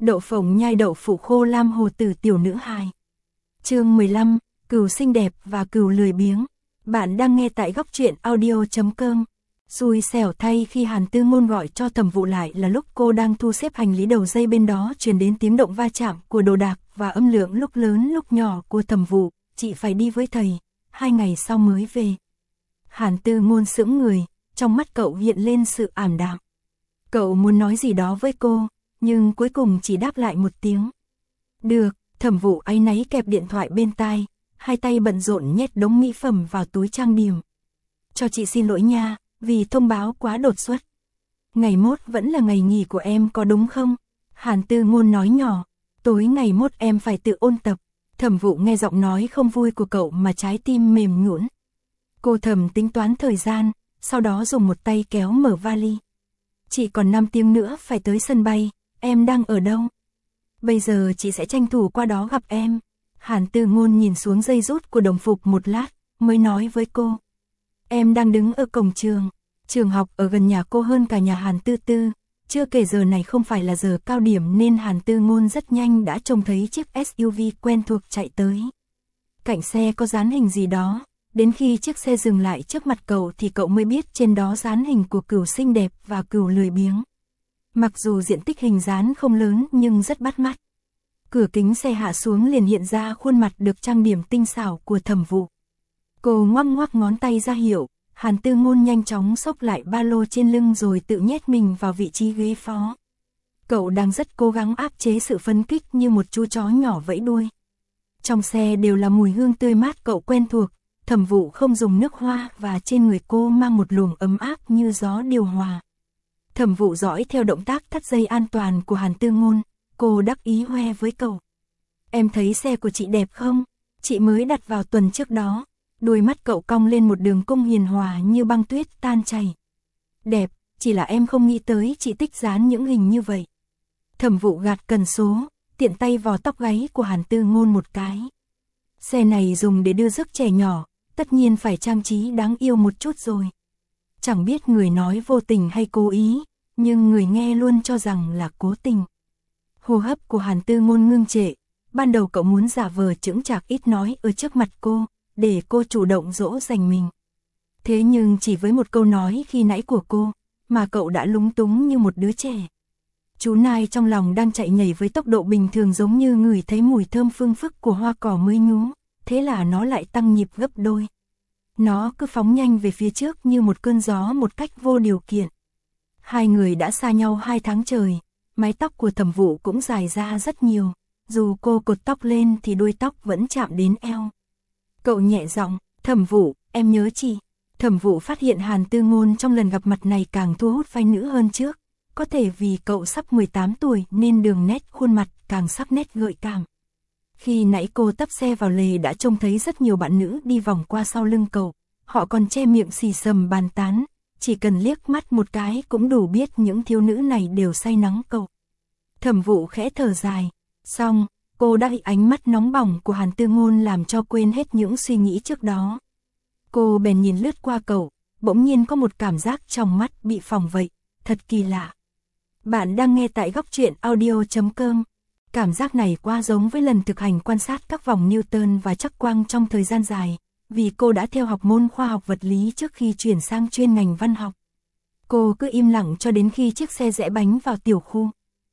Đậu phộng nhai đậu phụ khô lam hồ tử tiểu nữ hài. Chương 15, cừu xinh đẹp và cừu lười biếng. Bạn đang nghe tại góc truyện audio.com. Xui xẻo thay khi Hàn Tư Ngôn gọi cho Thẩm Vụ lại là lúc cô đang thu xếp hành lý, đầu dây bên đó truyền đến tiếng động va chạm của đồ đạc và âm lượng lúc lớn lúc nhỏ của Thẩm Vụ. Chị phải đi với thầy, 2 ngày sau mới về. Hàn Tư Ngôn sững người, trong mắt cậu hiện lên sự ảm đạm. Cậu muốn nói gì đó với cô, nhưng cuối cùng chỉ đáp lại một tiếng. Được. Thẩm Vụ áy náy kẹp điện thoại bên tai, hai tay bận rộn nhét đống mỹ phẩm vào túi trang điểm. Cho chị xin lỗi nha, vì thông báo quá đột xuất. Ngày mốt vẫn là ngày nghỉ của em có đúng không? Hàn Tư Ngôn nói nhỏ, tối ngày mốt em phải tự ôn tập. Thẩm Vụ nghe giọng nói không vui của cậu mà trái tim mềm nhũn. Cô thầm tính toán thời gian, sau đó dùng một tay kéo mở vali. Chỉ còn 5 tiếng nữa phải tới sân bay, em đang ở đâu? Bây giờ chị sẽ tranh thủ qua đó gặp em. Hàn Tư Ngôn nhìn xuống dây rút của đồng phục một lát, mới nói với cô. Em đang đứng ở cổng trường. Trường học ở gần nhà cô hơn cả nhà Hàn Tư Tư. Chưa kể giờ này không phải là giờ cao điểm nên Hàn Tư Ngôn rất nhanh đã trông thấy chiếc SUV quen thuộc chạy tới. Cạnh xe có dán hình gì đó. Đến khi chiếc xe dừng lại trước mặt cậu thì cậu mới biết trên đó dán hình của cừu xinh đẹp và cừu lười biếng. Mặc dù diện tích hình dán không lớn nhưng rất bắt mắt. Cửa kính xe hạ xuống liền hiện ra khuôn mặt được trang điểm tinh xảo của Thẩm Vụ. Cô ngoắc ngoắc ngón tay ra hiệu, Hàn Tư Ngôn nhanh chóng xốc lại ba lô trên lưng rồi tự nhét mình vào vị trí ghế phó. Cậu đang rất cố gắng áp chế sự phấn khích như một chú chó nhỏ vẫy đuôi. Trong xe đều là mùi hương tươi mát cậu quen thuộc, Thẩm Vụ không dùng nước hoa và trên người cô mang một luồng ấm áp như gió điều hòa. Thẩm Vụ dõi theo động tác thắt dây an toàn của Hàn Tư Ngôn, cô đắc ý khoe với cậu. Em thấy xe của chị đẹp không? Chị mới đặt vào tuần trước đó. Đôi mắt cậu cong lên một đường cong hiền hòa như băng tuyết tan chảy. Đẹp, chỉ là em không nghĩ tới chị thích dán những hình như vậy. Thẩm Vụ gạt cần số, tiện tay vò tóc gáy của Hàn Tư Ngôn một cái. Xe này dùng để đưa rước trẻ nhỏ, tất nhiên phải trang trí đáng yêu một chút rồi. Chẳng biết người nói vô tình hay cố ý, nhưng người nghe luôn cho rằng là cố tình. Hô hấp của Hàn Tư Ngôn ngưng trệ, ban đầu cậu muốn giả vờ chững chạc ít nói ở trước mặt cô, để cô chủ động dỗ dành mình. Thế nhưng chỉ với một câu nói khi nãy của cô, mà cậu đã lúng túng như một đứa trẻ. Chú nai trong lòng đang chạy nhảy với tốc độ bình thường giống như ngửi thấy mùi thơm phương phức của hoa cỏ mới nhú, thế là nó lại tăng nhịp gấp đôi. Nó cứ phóng nhanh về phía trước như một cơn gió một cách vô điều kiện. Hai người đã xa nhau 2 tháng trời, mái tóc của Thẩm Vụ cũng dài ra rất nhiều, dù cô cột tóc lên thì đuôi tóc vẫn chạm đến eo. Cậu nhẹ giọng, Thẩm Vụ, em nhớ chị. Thẩm Vụ phát hiện Hàn Tư Ngôn trong lần gặp mặt này càng thu hút phái nữ hơn trước, có thể vì cậu sắp 18 tuổi nên đường nét khuôn mặt càng sắc nét gợi cảm. Khi nãy cô tấp xe vào lề đã trông thấy rất nhiều bạn nữ đi vòng qua sau lưng cậu, họ còn che miệng xì xầm bàn tán, chỉ cần liếc mắt một cái cũng đủ biết những thiếu nữ này đều say nắng cậu. Thẩm Vụ khẽ thở dài, xong, cô đã bị ánh mắt nóng bỏng của Hàn Tư Ngôn làm cho quên hết những suy nghĩ trước đó. Cô bèn nhìn lướt qua cậu, bỗng nhiên có một cảm giác trong mắt bị phỏng vậy, thật kỳ lạ. Bạn đang nghe tại góc truyện audio.com. Cảm giác này quá giống với lần thực hành quan sát các vòng Newton và chắc quang trong thời gian dài, vì cô đã theo học môn khoa học vật lý trước khi chuyển sang chuyên ngành văn học. Cô cứ im lặng cho đến khi chiếc xe rẽ bánh vào tiểu khu.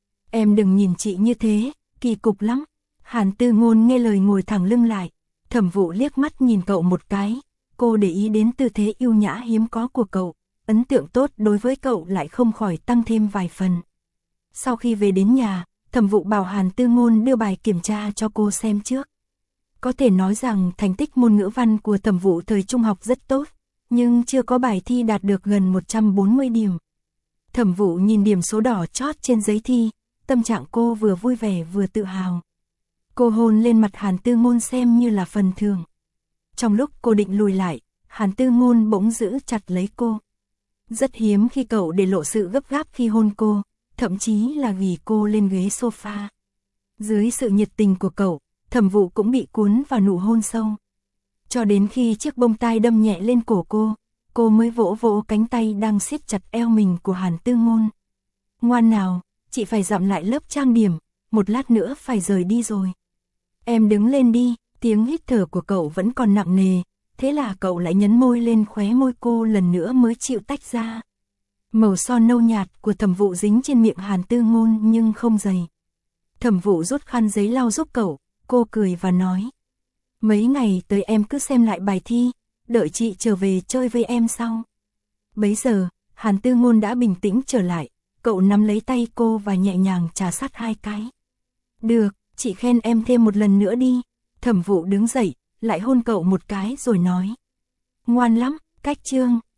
Em đừng nhìn chị như thế, kỳ cục lắm. Hàn Tư Ngôn nghe lời ngồi thẳng lưng lại. Thẩm Vụ liếc mắt nhìn cậu một cái, cô để ý đến tư thế yêu nhã hiếm có của cậu, ấn tượng tốt đối với cậu lại không khỏi tăng thêm vài phần. Sau khi về đến nhà, Thẩm Vụ bảo Hàn Tư Ngôn đưa bài kiểm tra cho cô xem trước. Có thể nói rằng thành tích môn ngữ văn của Thẩm Vụ thời trung học rất tốt, nhưng chưa có bài thi đạt được gần 140 điểm. Thẩm Vụ nhìn điểm số đỏ chót trên giấy thi, tâm trạng cô vừa vui vẻ vừa tự hào. Cô hôn lên mặt Hàn Tư Ngôn xem như là phần thưởng. Trong lúc cô định lùi lại, Hàn Tư Ngôn bỗng giữ chặt lấy cô. Rất hiếm khi cậu để lộ sự gấp gáp khi hôn cô, thậm chí là ghi cô lên ghế sofa. Dưới sự nhiệt tình của cậu, Thẩm Vụ cũng bị cuốn vào nụ hôn sâu. Cho đến khi chiếc bông tai đâm nhẹ lên cổ cô mới vỗ vỗ cánh tay đang siết chặt eo mình của Hàn Tư Ngôn. Ngoan nào, chị phải dặm lại lớp trang điểm, một lát nữa phải rời đi rồi. Em đứng lên đi, tiếng hít thở của cậu vẫn còn nặng nề, thế là cậu lại nhấn môi lên khóe môi cô lần nữa mới chịu tách ra. Màu son nâu nhạt của Thẩm Vụ dính trên miệng Hàn Tư Ngôn nhưng không dày. Thẩm Vụ rút khăn giấy lau giúp cậu, cô cười và nói. Mấy ngày tới em cứ xem lại bài thi, đợi chị trở về chơi với em sau. Bấy giờ, Hàn Tư Ngôn đã bình tĩnh trở lại, cậu nắm lấy tay cô và nhẹ nhàng chà sát 2 cái. Được, chị khen em thêm một lần nữa đi. Thẩm Vụ đứng dậy, lại hôn cậu một cái rồi nói. Ngoan lắm, Cách Trương.